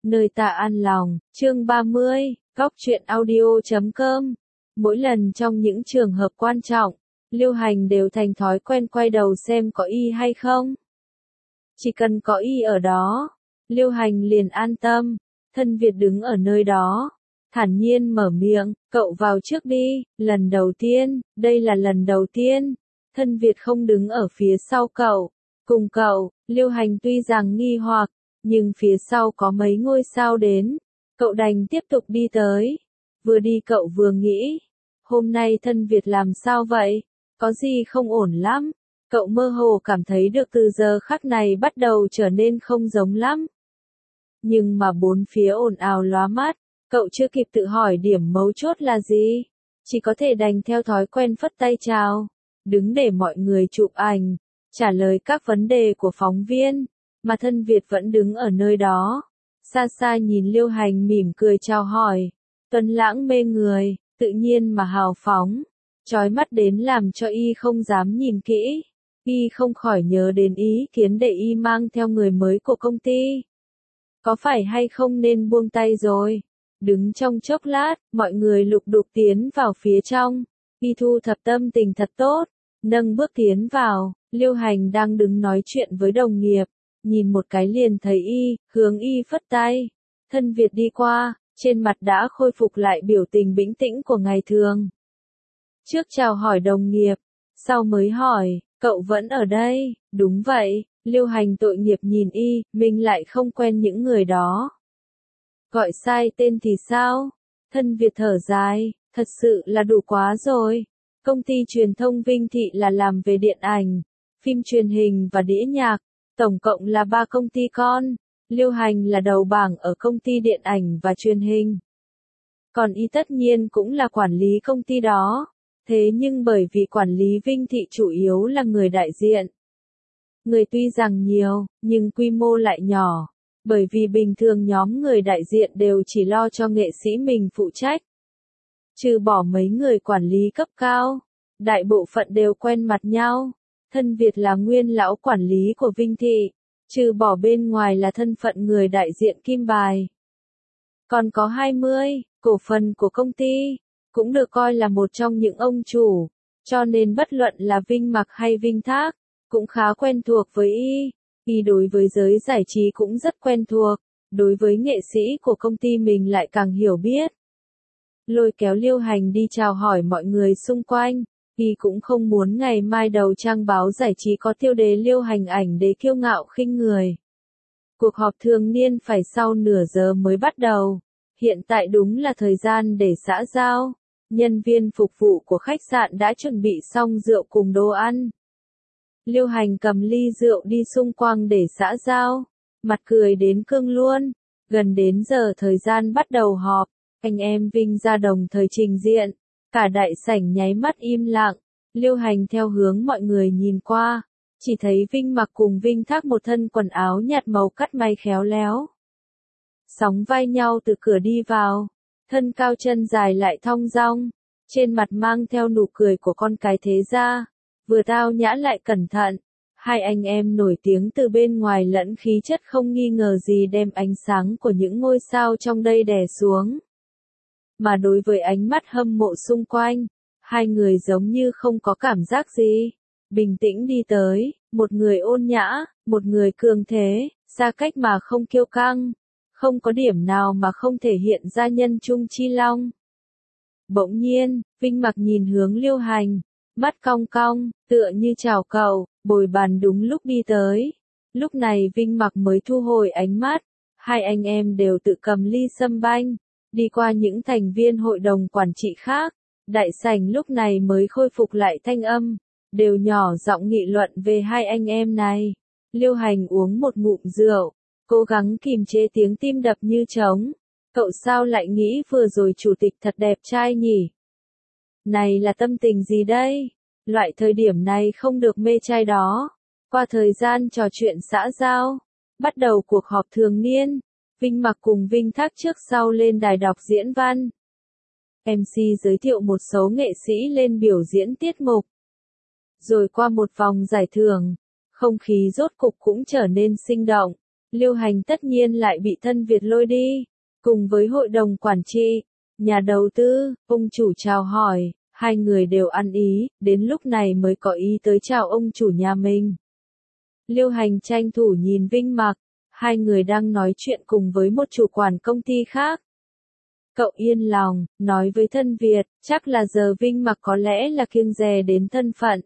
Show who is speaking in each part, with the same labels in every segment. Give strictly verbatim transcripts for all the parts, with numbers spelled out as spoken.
Speaker 1: nơi ta an lòng, chương ba mươi, góc truyện audio chấm com. Mỗi lần trong những trường hợp quan trọng, Liêu Hành đều thành thói quen quay đầu xem có y hay không. Chỉ cần có y ở đó, Liêu Hành liền an tâm. Thân Việt đứng ở nơi đó, thản nhiên mở miệng, cậu vào trước đi, lần đầu tiên, đây là lần đầu tiên. Thân Việt không đứng ở phía sau cậu, cùng cậu. Liêu Hành tuy rằng nghi hoặc, nhưng phía sau có mấy ngôi sao đến, cậu đành tiếp tục đi tới. Vừa đi cậu vừa nghĩ, hôm nay Thân Việt làm sao vậy, có gì không ổn lắm. Cậu mơ hồ cảm thấy được từ giờ khắc này bắt đầu trở nên không giống lắm. Nhưng mà bốn phía ồn ào lóa mắt, cậu chưa kịp tự hỏi điểm mấu chốt là gì, chỉ có thể đành theo thói quen phất tay chào, đứng để mọi người chụp ảnh, trả lời các vấn đề của phóng viên, mà Thân Việt vẫn đứng ở nơi đó, xa xa nhìn Liêu Hành mỉm cười chào hỏi, tuấn lãng mê người, tự nhiên mà hào phóng, chói mắt đến làm cho y không dám nhìn kỹ, y không khỏi nhớ đến ý kiến để y mang theo người mới của công ty. Có phải hay không nên buông tay rồi? Đứng trong chốc lát, mọi người lục đục tiến vào phía trong, y thu thập tâm tình thật tốt, nâng bước tiến vào. Liêu Hành đang đứng nói chuyện với đồng nghiệp, nhìn một cái liền thấy y, hướng y phất tay. Thân Việt đi qua, trên mặt đã khôi phục lại biểu tình bĩnh tĩnh của ngày thường. Trước chào hỏi đồng nghiệp, sau mới hỏi, cậu vẫn ở đây? Đúng vậy. Liêu Hành tội nghiệp nhìn y, mình lại không quen những người đó. Gọi sai tên thì sao? Thân Việt thở dài, thật sự là đủ quá rồi. Công ty truyền thông Vinh Thị là làm về điện ảnh, phim truyền hình và đĩa nhạc, tổng cộng là ba công ty con. Liêu Hành là đầu bảng ở công ty điện ảnh và truyền hình. Còn y tất nhiên cũng là quản lý công ty đó. Thế nhưng bởi vì quản lý Vinh Thị chủ yếu là người đại diện. Người tuy rằng nhiều, nhưng quy mô lại nhỏ, bởi vì bình thường nhóm người đại diện đều chỉ lo cho nghệ sĩ mình phụ trách. Trừ bỏ mấy người quản lý cấp cao, đại bộ phận đều quen mặt nhau. Thân Việt là nguyên lão quản lý của Vinh Thị, trừ bỏ bên ngoài là thân phận người đại diện kim bài. Còn có hai mươi, cổ phần của công ty, cũng được coi là một trong những ông chủ, cho nên bất luận là Vinh Mặc hay Vinh Thác, cũng khá quen thuộc với y, y đối với giới giải trí cũng rất quen thuộc, đối với nghệ sĩ của công ty mình lại càng hiểu biết. Lôi kéo Liêu Hành đi chào hỏi mọi người xung quanh, y cũng không muốn ngày mai đầu trang báo giải trí có tiêu đề Liêu Hành ảnh đế kiêu ngạo khinh người. Cuộc họp thường niên phải sau nửa giờ mới bắt đầu, hiện tại đúng là thời gian để xã giao, nhân viên phục vụ của khách sạn đã chuẩn bị xong rượu cùng đồ ăn. Liêu Hành cầm ly rượu đi xung quanh để xã giao, mặt cười đến cương luôn. Gần đến giờ thời gian bắt đầu họp, anh em Vinh ra đồng thời trình diện, cả đại sảnh nháy mắt im lặng. Liêu Hành theo hướng mọi người nhìn qua, chỉ thấy Vinh Mặc cùng Vinh Thác một thân quần áo nhạt màu cắt may khéo léo, sóng vai nhau từ cửa đi vào, thân cao chân dài lại thong dong, trên mặt mang theo nụ cười của con cái thế gia. Vừa tao nhã lại cẩn thận, hai anh em nổi tiếng từ bên ngoài lẫn khí chất không nghi ngờ gì đem ánh sáng của những ngôi sao trong đây đè xuống. Mà đối với ánh mắt hâm mộ xung quanh, hai người giống như không có cảm giác gì, bình tĩnh đi tới, một người ôn nhã, một người cường thế, xa cách mà không kiêu căng, không có điểm nào mà không thể hiện ra nhân trung chi long. Bỗng nhiên, Vinh Mặc nhìn hướng Liêu Hành, mắt cong cong, tựa như chào cậu, bồi bàn đúng lúc đi tới. Lúc này Vinh Mặc mới thu hồi ánh mắt, hai anh em đều tự cầm ly sâm banh, đi qua những thành viên hội đồng quản trị khác. Đại sảnh lúc này mới khôi phục lại thanh âm, đều nhỏ giọng nghị luận về hai anh em này. Liêu Hành uống một ngụm rượu, cố gắng kìm chế tiếng tim đập như trống. Cậu sao lại nghĩ vừa rồi chủ tịch thật đẹp trai nhỉ? Này là tâm tình gì đây? Loại thời điểm này không được mê trai đó. Qua thời gian trò chuyện xã giao, bắt đầu cuộc họp thường niên, Vinh Mặc cùng Vinh Thác trước sau lên đài đọc diễn văn. em xê giới thiệu một số nghệ sĩ lên biểu diễn tiết mục. Rồi qua một vòng giải thưởng, không khí rốt cục cũng trở nên sinh động. Liêu Hành tất nhiên lại bị Thân Việt lôi đi, cùng với hội đồng quản trị, nhà đầu tư, ông chủ chào hỏi, hai người đều ăn ý, đến lúc này mới có ý tới chào ông chủ nhà mình. Liêu Hành tranh thủ nhìn Vinh Mặc, hai người đang nói chuyện cùng với một chủ quản công ty khác. Cậu yên lòng, nói với Thân Việt, chắc là giờ Vinh Mặc có lẽ là kiêng dè đến thân phận.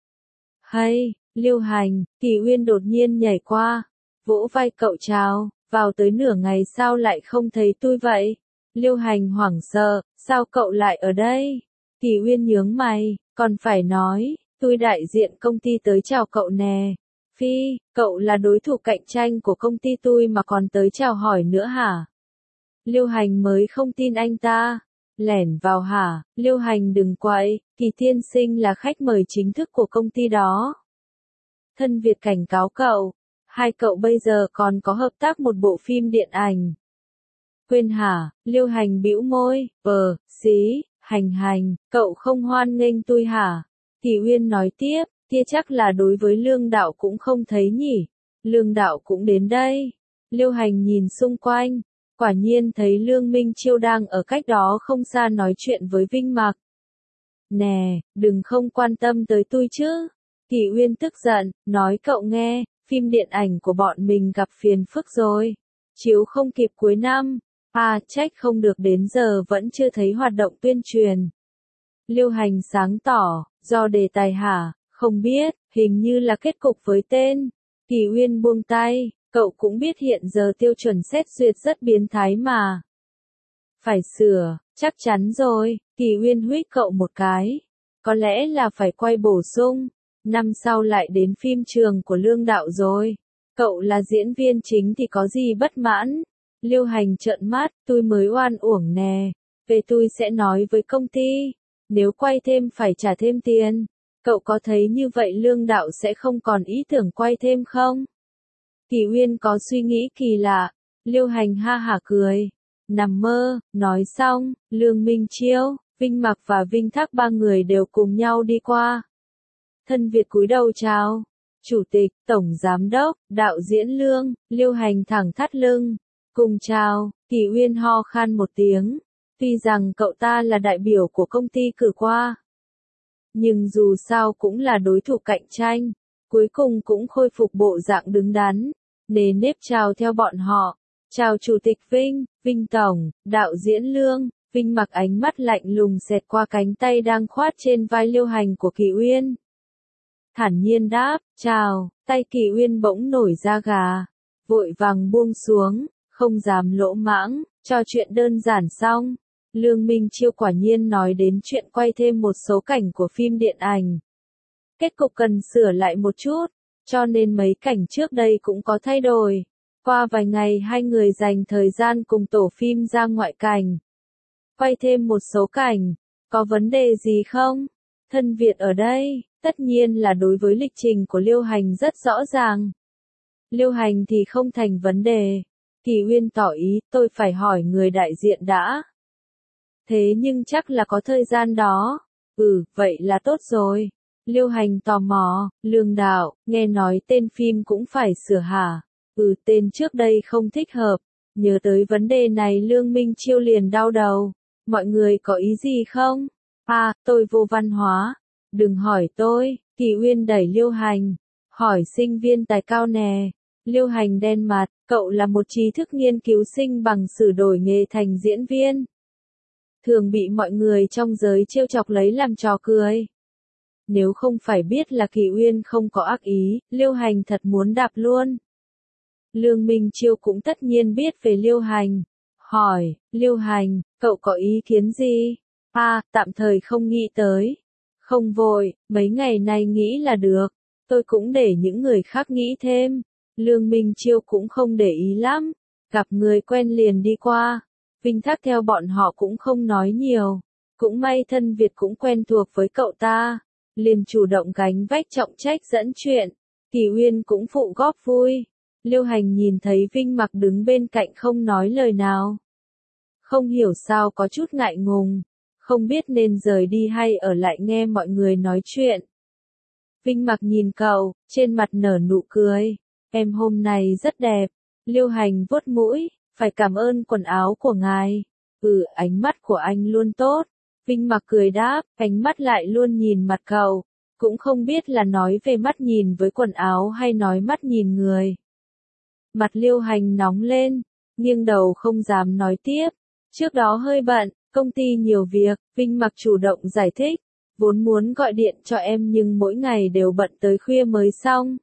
Speaker 1: Hay, Liêu Hành, Kỳ Uyên đột nhiên nhảy qua, vỗ vai cậu chào, vào tới nửa ngày sao lại không thấy tôi vậy? Liêu Hành hoảng sợ, sao cậu lại ở đây? Kỳ Uyên nhướng mày, còn phải nói, tôi đại diện công ty tới chào cậu nè. Phi, cậu là đối thủ cạnh tranh của công ty tôi mà còn tới chào hỏi nữa hả? Liêu Hành mới không tin anh ta. Lẻn vào hả? Liêu Hành đừng quậy, Kỳ tiên sinh là khách mời chính thức của công ty đó. Thân Việt cảnh cáo cậu, hai cậu bây giờ còn có hợp tác một bộ phim điện ảnh. Quên hả? Liêu Hành bĩu môi, ờ, xí, Hành Hành, cậu không hoan nghênh tôi hả? Kỳ Uyên nói tiếp, kia chắc là đối với Lương Đạo cũng không thấy nhỉ? Lương Đạo cũng đến đây. Liêu Hành nhìn xung quanh, quả nhiên thấy Lương Minh Chiêu đang ở cách đó không xa nói chuyện với Vinh Mặc. Nè, đừng không quan tâm tới tôi chứ. Kỳ Uyên tức giận, nói cậu nghe, phim điện ảnh của bọn mình gặp phiền phức rồi. Chiếu không kịp cuối năm. À, trách không được đến giờ vẫn chưa thấy hoạt động tuyên truyền. Liêu Hành sáng tỏ, do đề tài hả, không biết, hình như là kết cục với tên. Kỳ Uyên buông tay, cậu cũng biết hiện giờ tiêu chuẩn xét duyệt rất biến thái mà. Phải sửa, chắc chắn rồi, Kỳ Uyên huých cậu một cái. Có lẽ là phải quay bổ sung, năm sau lại đến phim trường của Lương Đạo rồi. Cậu là diễn viên chính thì có gì bất mãn? Liêu Hành trợn mắt, tôi mới oan uổng nè. Về tôi sẽ nói với công ty. Nếu quay thêm phải trả thêm tiền. Cậu có thấy như vậy Lương Đạo sẽ không còn ý tưởng quay thêm không? Kỳ Uyên có suy nghĩ kỳ lạ. Liêu Hành ha hả cười. Nằm mơ, nói xong, Lương Minh Chiêu, Vinh Mặc và Vinh Thác ba người đều cùng nhau đi qua. Thân Việt cúi đầu chào. Chủ tịch, Tổng Giám đốc, đạo diễn Lương, Liêu Hành thẳng thắt lưng. Cùng chào, Kỳ Uyên ho khan một tiếng. Tuy rằng cậu ta là đại biểu của công ty cử qua. Nhưng dù sao cũng là đối thủ cạnh tranh. Cuối cùng cũng khôi phục bộ dạng đứng đắn. Nề nếp chào theo bọn họ. Chào Chủ tịch Vinh, Vinh Tổng, đạo diễn Lương. Vinh Mặc ánh mắt lạnh lùng xẹt qua cánh tay đang khoát trên vai Liêu Hành của Kỳ Uyên. Thản nhiên đáp, chào, tay Kỳ Uyên bỗng nổi da gà. Vội vàng buông xuống, không dám lỗ mãng, cho chuyện đơn giản xong. Lương Minh Chiêu quả nhiên nói đến chuyện quay thêm một số cảnh của phim điện ảnh. Kết cục cần sửa lại một chút, cho nên mấy cảnh trước đây cũng có thay đổi. Qua vài ngày hai người dành thời gian cùng tổ phim ra ngoại cảnh. Quay thêm một số cảnh, có vấn đề gì không? Thân Việt ở đây, tất nhiên là đối với lịch trình của Liêu Hành rất rõ ràng. Liêu Hành thì không thành vấn đề. Kỳ Uyên tỏ ý, tôi phải hỏi người đại diện đã. Thế nhưng chắc là có thời gian đó. Ừ, vậy là tốt rồi. Liêu Hành tò mò, Lương Đạo, nghe nói tên phim cũng phải sửa hả? Ừ, tên trước đây không thích hợp. Nhớ tới vấn đề này Lương Minh Chiêu liền đau đầu. Mọi người có ý gì không? À, tôi vô văn hóa. Đừng hỏi tôi, Kỳ Uyên đẩy Liêu Hành. Hỏi sinh viên tài cao nè. Liêu Hành đen mặt, cậu là một trí thức nghiên cứu sinh bằng sử đổi nghề thành diễn viên. Thường bị mọi người trong giới trêu chọc lấy làm trò cười. Nếu không phải biết là Kỳ Uyên không có ác ý, Liêu Hành thật muốn đạp luôn. Lương Minh Chiêu cũng tất nhiên biết về Liêu Hành. Hỏi, Liêu Hành, cậu có ý kiến gì? À, tạm thời không nghĩ tới. Không vội, mấy ngày nay nghĩ là được. Tôi cũng để những người khác nghĩ thêm. Lương Minh Chiêu cũng không để ý lắm. Gặp người quen liền đi qua. Vinh Thác theo bọn họ cũng không nói nhiều. Cũng may Thân Việt cũng quen thuộc với cậu ta. Liền chủ động gánh vách trọng trách dẫn chuyện. Kỳ Uyên cũng phụ góp vui. Liêu Hành nhìn thấy Vinh Mặc đứng bên cạnh không nói lời nào. Không hiểu sao có chút ngại ngùng. Không biết nên rời đi hay ở lại nghe mọi người nói chuyện. Vinh Mặc nhìn cậu, trên mặt nở nụ cười. Em hôm nay rất đẹp. Liêu Hành vuốt mũi, phải cảm ơn quần áo của ngài. Ừ, ánh mắt của anh luôn tốt. Vinh Mặc cười đáp, ánh mắt lại luôn nhìn mặt cậu. Cũng không biết là nói về mắt nhìn với quần áo hay nói mắt nhìn người. Mặt Liêu Hành nóng lên, nghiêng đầu không dám nói tiếp. Trước đó hơi bận, công ty nhiều việc, Vinh Mặc chủ động giải thích. Vốn muốn gọi điện cho em nhưng mỗi ngày đều bận tới khuya mới xong.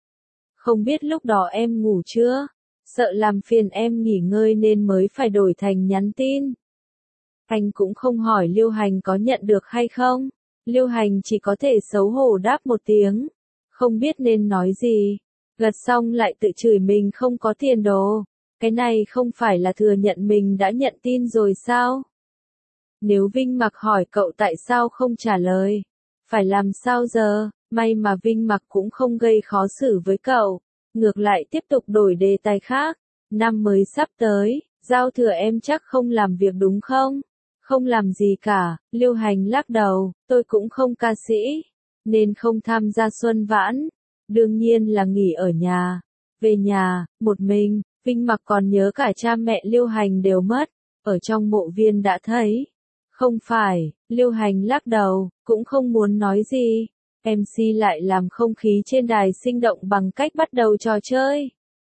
Speaker 1: Không biết lúc đó em ngủ chưa? Sợ làm phiền em nghỉ ngơi nên mới phải đổi thành nhắn tin. Anh cũng không hỏi Liêu Hành có nhận được hay không. Liêu Hành chỉ có thể xấu hổ đáp một tiếng. Không biết nên nói gì. Gật xong lại tự chửi mình không có tiền đồ. Cái này không phải là thừa nhận mình đã nhận tin rồi sao? Nếu Vinh Mặc hỏi cậu tại sao không trả lời, phải làm sao giờ? May mà Vinh Mặc cũng không gây khó xử với cậu, ngược lại tiếp tục đổi đề tài khác. Năm mới sắp tới, giao thừa em chắc không làm việc đúng không? Không làm gì cả, Liêu Hành lắc đầu, tôi cũng không ca sĩ, nên không tham gia xuân vãn, đương nhiên là nghỉ ở nhà. Về nhà, một mình, Vinh Mặc còn nhớ cả cha mẹ Liêu Hành đều mất, ở trong mộ viên đã thấy. Không phải, Liêu Hành lắc đầu, cũng không muốn nói gì. em xê lại làm không khí trên đài sinh động bằng cách bắt đầu trò chơi.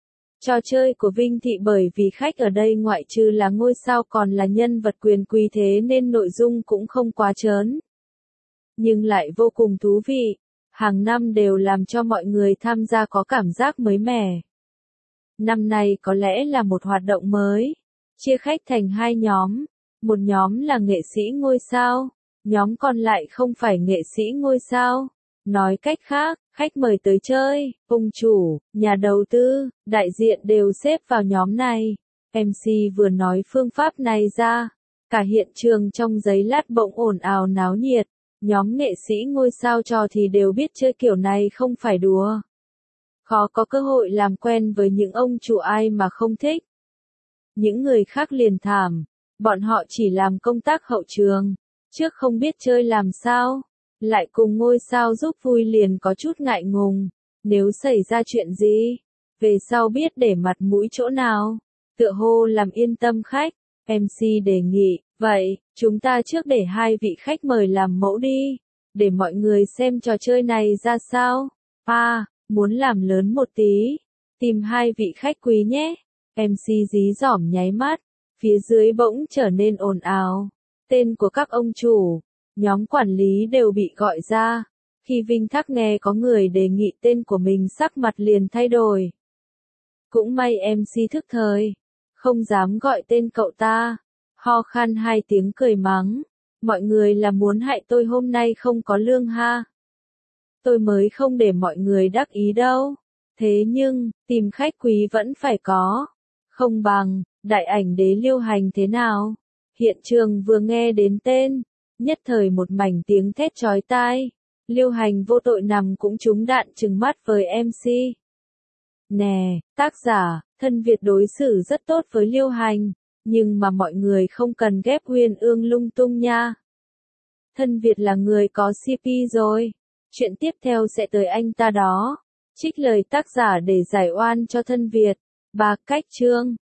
Speaker 1: Trò chơi của Vinh Thị bởi vì khách ở đây ngoại trừ là ngôi sao còn là nhân vật quyền quý thế nên nội dung cũng không quá trớn. Nhưng lại vô cùng thú vị. Hàng năm đều làm cho mọi người tham gia có cảm giác mới mẻ. Năm nay có lẽ là một hoạt động mới. Chia khách thành hai nhóm. Một nhóm là nghệ sĩ ngôi sao. Nhóm còn lại không phải nghệ sĩ ngôi sao. Nói cách khác, khách mời tới chơi, ông chủ, nhà đầu tư, đại diện đều xếp vào nhóm này. em xê vừa nói phương pháp này ra. Cả hiện trường trong giấy lát bỗng ồn ào náo nhiệt. Nhóm nghệ sĩ ngôi sao trò thì đều biết chơi kiểu này không phải đùa. Khó có cơ hội làm quen với những ông chủ ai mà không thích. Những người khác liền thảm. Bọn họ chỉ làm công tác hậu trường. Trước không biết chơi làm sao. Lại cùng ngôi sao giúp vui liền có chút ngại ngùng. Nếu xảy ra chuyện gì, về sau biết để mặt mũi chỗ nào. Tựa hồ làm yên tâm khách. em xê đề nghị, vậy, chúng ta trước để hai vị khách mời làm mẫu đi. Để mọi người xem trò chơi này ra sao. À, muốn làm lớn một tí. Tìm hai vị khách quý nhé. em xê dí dỏm nháy mắt. Phía dưới bỗng trở nên ồn ào. Tên của các ông chủ, nhóm quản lý đều bị gọi ra. Khi Vinh Thác nghe có người đề nghị tên của mình sắc mặt liền thay đổi. Cũng may em xê thức thời. Không dám gọi tên cậu ta. Ho khan hai tiếng cười mắng. Mọi người là muốn hại tôi hôm nay không có lương ha. Tôi mới không để mọi người đắc ý đâu. Thế nhưng, tìm khách quý vẫn phải có. Không bằng, đại ảnh đế Liêu Hành thế nào? Hiện trường vừa nghe đến tên, nhất thời một mảnh tiếng thét chói tai. Liêu Hành vô tội nằm cũng trúng đạn trừng mắt với em xê. Nè, tác giả, Thân Việt đối xử rất tốt với Liêu Hành, nhưng mà mọi người không cần ghép Uyên Ương lung tung nha. Thân Việt là người có xê pê rồi. Chuyện tiếp theo sẽ tới anh ta đó. Trích lời tác giả để giải oan cho Thân Việt. Ba cách chương.